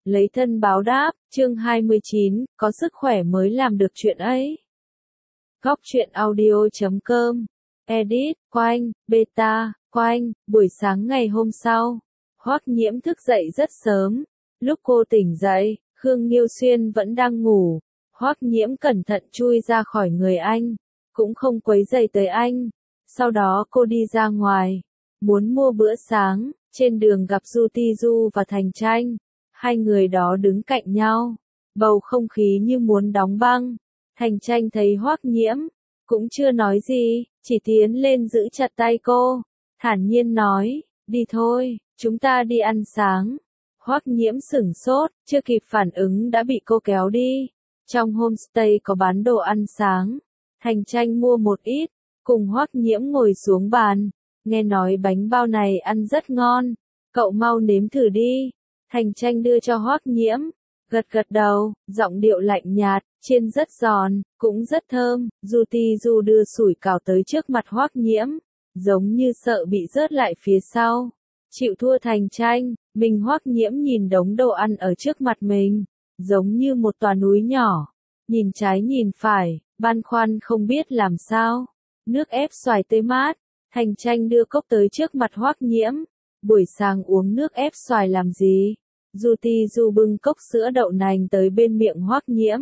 lấy thân báo đáp, chương 29, có sức khỏe mới làm được chuyện ấy. Góc truyện audio.com, edit, Quanh, beta, Quanh, buổi sáng ngày hôm sau, Hoắc Nhiễm thức dậy rất sớm. Lúc cô tỉnh dậy, Khương Nghiêu Xuyên vẫn đang ngủ. Hoắc Nhiễm cẩn thận chui ra khỏi người anh, cũng không quấy rầy tới anh. Sau đó cô đi ra ngoài, muốn mua bữa sáng, trên đường gặp Du Ti Du và Thành Tranh. Hai người đó đứng cạnh nhau, bầu không khí như muốn đóng băng. Thành Tranh thấy Hoắc Nhiễm, cũng chưa nói gì, chỉ tiến lên giữ chặt tay cô, thản nhiên nói, đi thôi, chúng ta đi ăn sáng. Hoắc Nhiễm sửng sốt, chưa kịp phản ứng đã bị cô kéo đi. Trong homestay có bán đồ ăn sáng. Thành Tranh mua một ít, cùng Hoắc Nhiễm ngồi xuống bàn. Nghe nói bánh bao này ăn rất ngon, cậu mau nếm thử đi. Thành Tranh đưa cho Hoắc Nhiễm, gật gật đầu, giọng điệu lạnh nhạt, chiên rất giòn, cũng rất thơm. Du Ti Du đưa sủi cảo tới trước mặt Hoắc Nhiễm, giống như sợ bị rớt lại phía sau. Chịu thua Thành Tranh, mình Hoắc Nhiễm nhìn đống đồ ăn ở trước mặt mình, giống như một tòa núi nhỏ, nhìn trái nhìn phải, băn khoăn không biết làm sao. Nước ép xoài tươi mát, Thành Tranh đưa cốc tới trước mặt Hoắc Nhiễm. Buổi sáng uống nước ép xoài làm gì? Du Ti Du bưng cốc sữa đậu nành tới bên miệng Hoắc Nhiễm.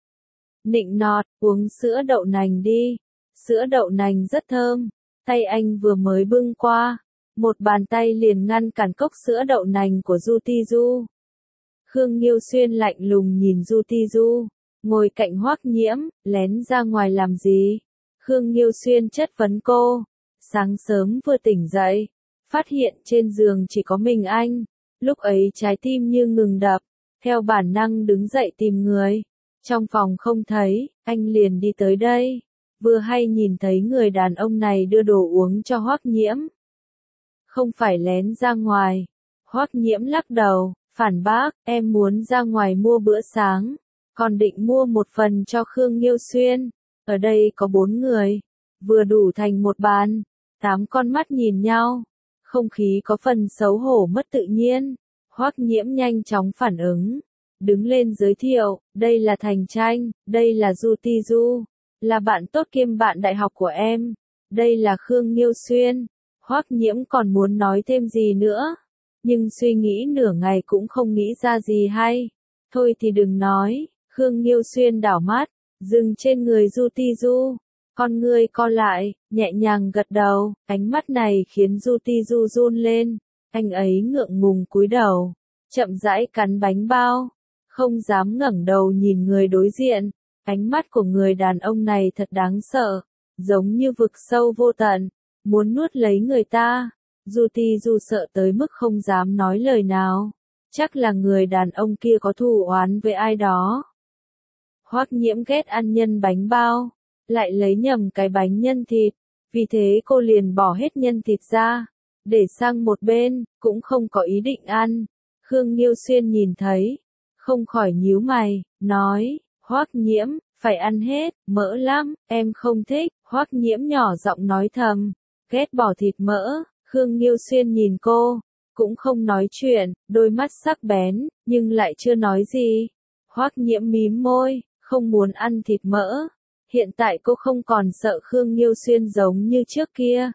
Nịnh nọt, uống sữa đậu nành đi. Sữa đậu nành rất thơm. Tay anh vừa mới bưng qua, một bàn tay liền ngăn cản cốc sữa đậu nành của Du Ti Du. Khương Nghiêu Xuyên lạnh lùng nhìn Du Ti Du, ngồi cạnh Hoắc Nhiễm, lén ra ngoài làm gì? Khương Nghiêu Xuyên chất vấn cô. Sáng sớm vừa tỉnh dậy, phát hiện trên giường chỉ có mình anh. Lúc ấy trái tim như ngừng đập, theo bản năng đứng dậy tìm người. Trong phòng không thấy, anh liền đi tới đây. Vừa hay nhìn thấy người đàn ông này đưa đồ uống cho Hoắc Nhiễm. Không phải lén ra ngoài. Hoắc Nhiễm lắc đầu, phản bác, em muốn ra ngoài mua bữa sáng, còn định mua một phần cho Khương Nghiêu Xuyên. Ở đây có 4 người, vừa đủ thành một bàn. 8 con mắt nhìn nhau, không khí có phần xấu hổ mất tự nhiên. Hoắc Nhiễm nhanh chóng phản ứng, đứng lên giới thiệu, đây là Thành Tranh, đây là Du Ti Du, là bạn tốt kiêm bạn đại học của em, đây là Khương Nghiêu Xuyên. Hoắc Nhiễm còn muốn nói thêm gì nữa, nhưng suy nghĩ nửa ngày cũng không nghĩ ra gì hay. Thôi thì đừng nói. Khương Nghiêu Xuyên đảo mắt, dừng trên người Du Ti Du. Con ngươi co lại, nhẹ nhàng gật đầu, ánh mắt này khiến Du Ti Du run lên. Anh ấy ngượng ngùng cúi đầu, chậm rãi cắn bánh bao, không dám ngẩng đầu nhìn người đối diện. Ánh mắt của người đàn ông này thật đáng sợ, giống như vực sâu vô tận, muốn nuốt lấy người ta. Du Ti Du sợ tới mức không dám nói lời nào. Chắc là người đàn ông kia có thù oán với ai đó. Hoắc Nhiễm ghét ăn nhân bánh bao, lại lấy nhầm cái bánh nhân thịt, vì thế cô liền bỏ hết nhân thịt ra, để sang một bên, cũng không có ý định ăn. Khương Nghiêu Xuyên nhìn thấy, không khỏi nhíu mày, nói, Hoắc Nhiễm, phải ăn hết, mỡ lắm, em không thích. Hoắc Nhiễm nhỏ giọng nói thầm, ghét bỏ thịt mỡ. Khương Nghiêu Xuyên nhìn cô, cũng không nói chuyện, đôi mắt sắc bén, nhưng lại chưa nói gì. Hoắc Nhiễm mím môi, không muốn ăn thịt mỡ. Hiện tại cô không còn sợ Khương Nghiêu Xuyên giống như trước kia.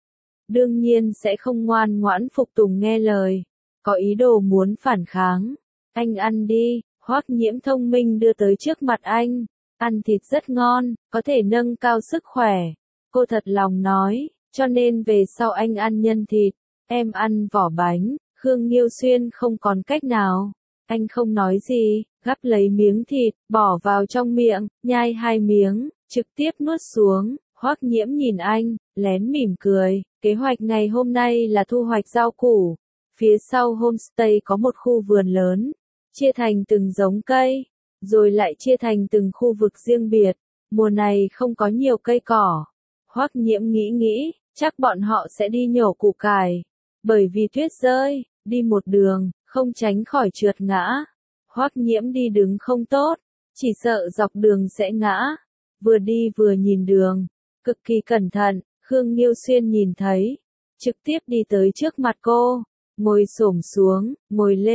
Đương nhiên sẽ không ngoan ngoãn phục tùng nghe lời, có ý đồ muốn phản kháng. Anh ăn đi. Hoắc Nhiễm thông minh đưa tới trước mặt anh. Ăn thịt rất ngon, có thể nâng cao sức khỏe. Cô thật lòng nói, cho nên về sau anh ăn nhân thịt, em ăn vỏ bánh. Khương Nghiêu Xuyên không còn cách nào. Anh không nói gì, gắp lấy miếng thịt, bỏ vào trong miệng, nhai 2 miếng, trực tiếp nuốt xuống. Hoắc Nhiễm nhìn anh, lén mỉm cười. Kế hoạch ngày hôm nay là thu hoạch rau củ. Phía sau homestay có một khu vườn lớn, chia thành từng giống cây, rồi lại chia thành từng khu vực riêng biệt. Mùa này không có nhiều cây cỏ. Hoắc Nhiễm nghĩ, chắc bọn họ sẽ đi nhổ củ cải. Bởi vì tuyết rơi, đi một đường, không tránh khỏi trượt ngã. Hoắc Nhiễm đi đứng không tốt, chỉ sợ dọc đường sẽ ngã. Vừa đi vừa nhìn đường, cực kỳ cẩn thận. Khương Nghiêu Xuyên nhìn thấy, trực tiếp đi tới trước mặt cô, ngồi xổm xuống, ngồi lên.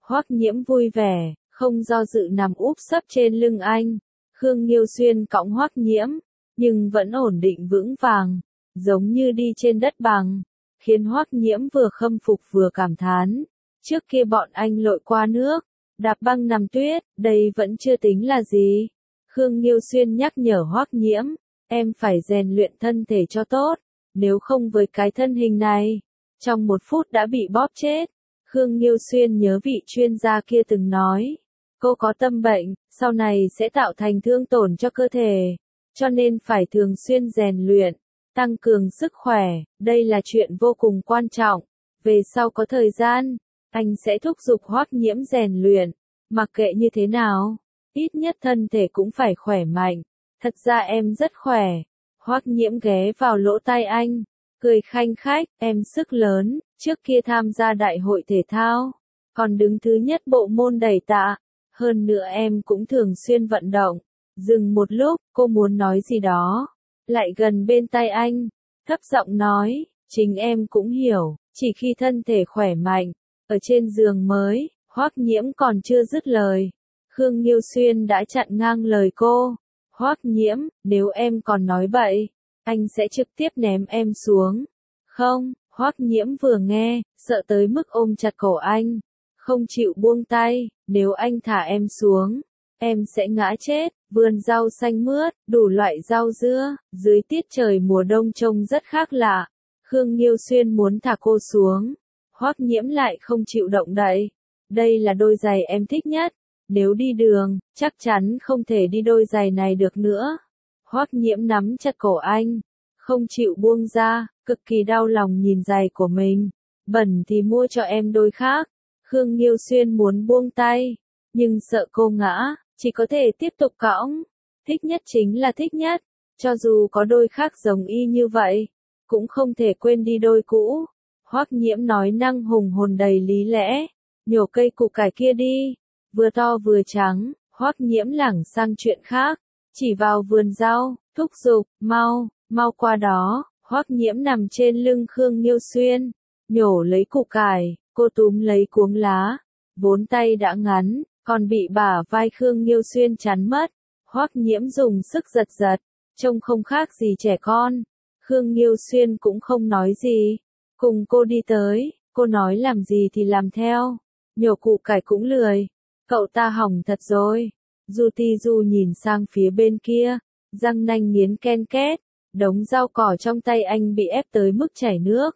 Hoắc Nhiễm vui vẻ, không do dự nằm úp sấp trên lưng anh. Khương Nghiêu Xuyên cõng Hoắc Nhiễm, nhưng vẫn ổn định vững vàng, giống như đi trên đất bằng, khiến Hoắc Nhiễm vừa khâm phục vừa cảm thán. Trước kia bọn anh lội qua nước, đạp băng nằm tuyết, đây vẫn chưa tính là gì. Khương Nghiêu Xuyên nhắc nhở Hoắc Nhiễm, em phải rèn luyện thân thể cho tốt, nếu không với cái thân hình này, trong 1 phút đã bị bóp chết. Khương Nghiêu Xuyên nhớ vị chuyên gia kia từng nói, cô có tâm bệnh, sau này sẽ tạo thành thương tổn cho cơ thể, cho nên phải thường xuyên rèn luyện, tăng cường sức khỏe, đây là chuyện vô cùng quan trọng. Về sau có thời gian, anh sẽ thúc giục Hoắc Nhiễm rèn luyện, mặc kệ như thế nào, ít nhất thân thể cũng phải khỏe mạnh. Thật ra em rất khỏe. Hoắc Nhiễm ghé vào lỗ tai anh, cười khanh khách, em sức lớn, trước kia tham gia đại hội thể thao, còn đứng thứ nhất bộ môn đẩy tạ, hơn nữa em cũng thường xuyên vận động. Dừng một lúc, cô muốn nói gì đó, lại gần bên tai anh, thấp giọng nói, chính em cũng hiểu, chỉ khi thân thể khỏe mạnh, ở trên giường mới. Hoắc Nhiễm còn chưa dứt lời, Khương Nghiêu Xuyên đã chặn ngang lời cô. Hoắc Nhiễm, nếu em còn nói bậy, anh sẽ trực tiếp ném em xuống. Không, Hoắc Nhiễm vừa nghe, sợ tới mức ôm chặt cổ anh, không chịu buông tay, nếu anh thả em xuống, em sẽ ngã chết. Vườn rau xanh mướt, đủ loại rau dưa, dưới tiết trời mùa đông trông rất khác lạ. Khương Nghiêu Xuyên muốn thả cô xuống, Hoắc Nhiễm lại không chịu động đậy. Đây là đôi giày em thích nhất, nếu đi đường, chắc chắn không thể đi đôi giày này được nữa. Hoắc Nhiễm nắm chặt cổ anh, không chịu buông ra, cực kỳ đau lòng nhìn giày của mình. Bẩn thì mua cho em đôi khác. Khương Nghiêu Xuyên muốn buông tay, nhưng sợ cô ngã, chỉ có thể tiếp tục cõng. Thích nhất chính là thích nhất, cho dù có đôi khác giống y như vậy, cũng không thể quên đi đôi cũ. Hoắc Nhiễm nói năng hùng hồn đầy lý lẽ, nhổ cây củ cải kia đi, vừa to vừa trắng. Hoắc Nhiễm lảng sang chuyện khác, chỉ vào vườn rau, thúc giục, mau qua đó. Hoắc Nhiễm nằm trên lưng Khương Nghiêu Xuyên, nhổ lấy củ cải, cô túm lấy cuống lá, vốn tay đã ngắn, còn bị bả vai Khương Nghiêu Xuyên chắn mất. Hoắc Nhiễm dùng sức giật giật, trông không khác gì trẻ con. Khương Nghiêu Xuyên cũng không nói gì, cùng cô đi tới, cô nói làm gì thì làm theo, nhổ củ cải cũng lười. Cậu ta hỏng thật rồi. Du Ti Du nhìn sang phía bên kia, răng nanh nghiến ken két, đống rau cỏ trong tay anh bị ép tới mức chảy nước.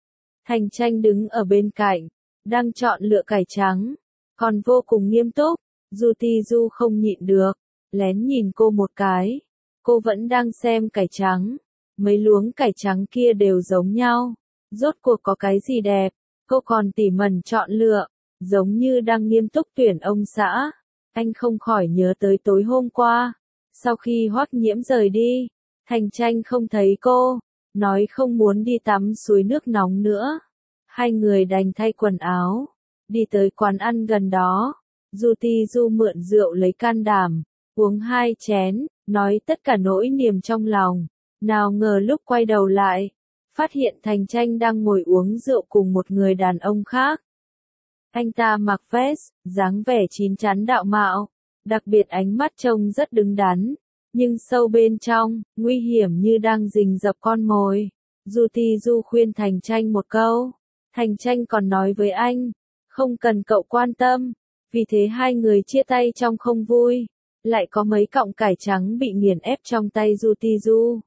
Thành Tranh đứng ở bên cạnh, đang chọn lựa cải trắng, còn vô cùng nghiêm túc. Du Ti Du không nhịn được, lén nhìn cô một cái. Cô vẫn đang xem cải trắng, mấy luống cải trắng kia đều giống nhau, rốt cuộc có cái gì đẹp, cô còn tỉ mẩn chọn lựa, giống như đang nghiêm túc tuyển ông xã. Anh không khỏi nhớ tới tối hôm qua, sau khi Hoắc Nhiễm rời đi, Thành Tranh không thấy cô, nói không muốn đi tắm suối nước nóng nữa. Hai người đành thay quần áo, đi tới quán ăn gần đó. Du Ti Du mượn rượu lấy can đảm, uống 2 chén, nói tất cả nỗi niềm trong lòng. Nào ngờ lúc quay đầu lại, phát hiện Thành Tranh đang ngồi uống rượu cùng một người đàn ông khác. Anh ta mặc vest, dáng vẻ chín chắn đạo mạo, đặc biệt ánh mắt trông rất đứng đắn, nhưng sâu bên trong, nguy hiểm như đang rình rập con mồi. Du Ti Du khuyên Thành Tranh một câu, Thành Tranh còn nói với anh, không cần cậu quan tâm, vì thế hai người chia tay trong không vui, lại có mấy cọng cải trắng bị nghiền ép trong tay Du Ti Du.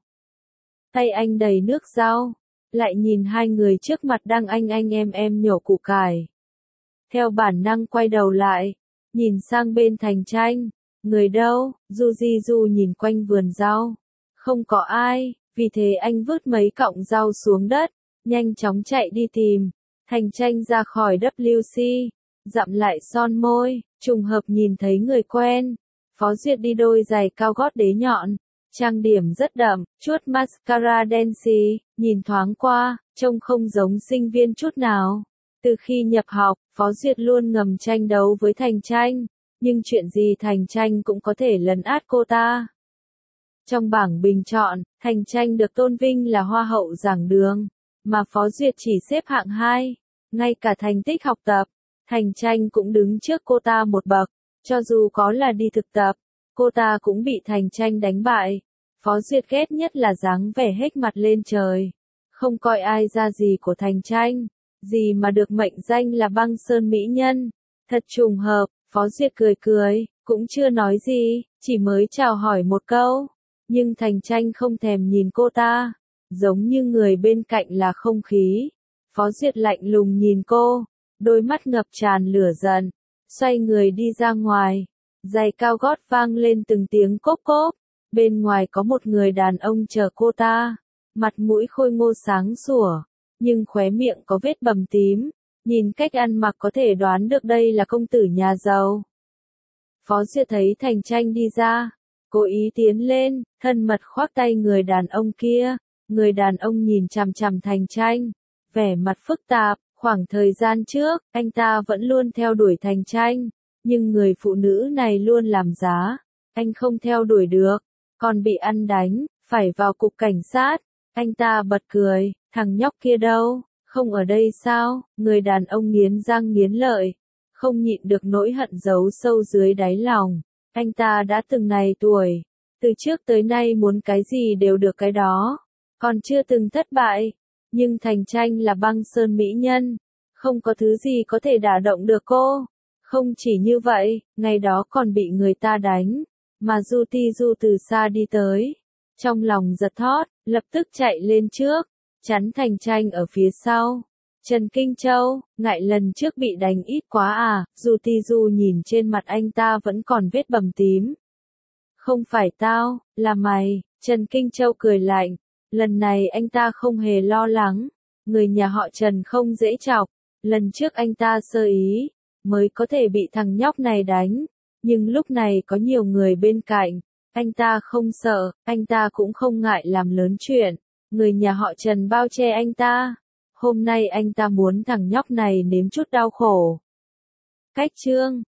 Tay anh đầy nước rau, lại nhìn hai người trước mặt đang anh em nhổ củ cải. Theo bản năng quay đầu lại, nhìn sang bên Thành Tranh, người đâu? Du Di Du nhìn quanh vườn rau, không có ai, vì thế anh vứt mấy cọng rau xuống đất, nhanh chóng chạy đi tìm. Thành Tranh ra khỏi WC, dặm lại son môi, trùng hợp nhìn thấy người quen. Phó Duyệt đi đôi giày cao gót đế nhọn, trang điểm rất đậm, chuốt mascara đen xì, nhìn thoáng qua, trông không giống sinh viên chút nào. Từ khi nhập học, Phó Duyệt luôn ngầm tranh đấu với Thành Tranh, nhưng chuyện gì Thành Tranh cũng có thể lấn át cô ta. Trong bảng bình chọn, Thành Tranh được tôn vinh là hoa hậu giảng đường, mà Phó Duyệt chỉ xếp hạng 2, ngay cả thành tích học tập, Thành Tranh cũng đứng trước cô ta một bậc, cho dù có là đi thực tập, cô ta cũng bị Thành Tranh đánh bại. Phó Duyệt ghét nhất là dáng vẻ hết mặt lên trời, không coi ai ra gì của Thành Tranh, gì mà được mệnh danh là băng sơn mỹ nhân. Thật trùng hợp, Phó Duyệt cười cười, cũng chưa nói gì, chỉ mới chào hỏi một câu. Nhưng Thành Tranh không thèm nhìn cô ta, giống như người bên cạnh là không khí. Phó Duyệt lạnh lùng nhìn cô, đôi mắt ngập tràn lửa giận, xoay người đi ra ngoài. Giày cao gót vang lên từng tiếng cốp cốp, bên ngoài có một người đàn ông chờ cô ta, mặt mũi khôi ngô sáng sủa, nhưng khóe miệng có vết bầm tím, nhìn cách ăn mặc có thể đoán được đây là công tử nhà giàu. Phó Duyệt thấy Thành Tranh đi ra, cố ý tiến lên, thân mật khoác tay người đàn ông kia. Người đàn ông nhìn chằm chằm Thành Tranh, vẻ mặt phức tạp. Khoảng thời gian trước, anh ta vẫn luôn theo đuổi Thành Tranh, nhưng người phụ nữ này luôn làm giá, anh không theo đuổi được, còn bị ăn đánh, phải vào cục cảnh sát. Anh ta bật cười, thằng nhóc kia đâu, không ở đây sao? Người đàn ông nghiến răng nghiến lợi, không nhịn được nỗi hận giấu sâu dưới đáy lòng. Anh ta đã từng này tuổi, từ trước tới nay muốn cái gì đều được cái đó, còn chưa từng thất bại. Nhưng Thành Tranh là băng sơn mỹ nhân, không có thứ gì có thể đả động được cô. Không chỉ như vậy, ngày đó còn bị người ta đánh, mà Du Ti Du từ xa đi tới. Trong lòng giật thót, lập tức chạy lên trước, chắn Thành Tranh ở phía sau. Trần Kinh Châu, ngại lần trước bị đánh ít quá à? Du Ti Du nhìn trên mặt anh ta vẫn còn vết bầm tím. Không phải tao, là mày. Trần Kinh Châu cười lạnh. Lần này anh ta không hề lo lắng, người nhà họ Trần không dễ chọc, lần trước anh ta sơ ý, mới có thể bị thằng nhóc này đánh, nhưng lúc này có nhiều người bên cạnh, anh ta không sợ, anh ta cũng không ngại làm lớn chuyện, người nhà họ Trần bao che anh ta, hôm nay anh ta muốn thằng nhóc này nếm chút đau khổ. Cách chương